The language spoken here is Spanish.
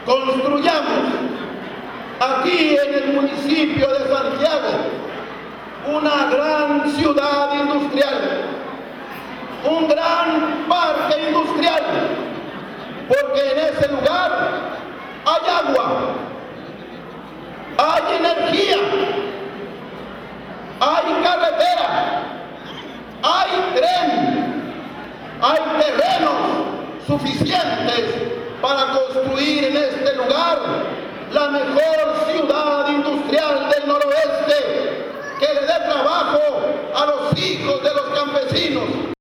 Construyamos aquí en el municipio de Santiago una gran ciudad industrial, un gran parque industrial, porque en ese lugar hay agua, hay energía, hay carretera, hay tren, hay terrenos suficientes para construir en este lugar la mejor ciudad industrial del noroeste, que le dé trabajo a los hijos de los campesinos.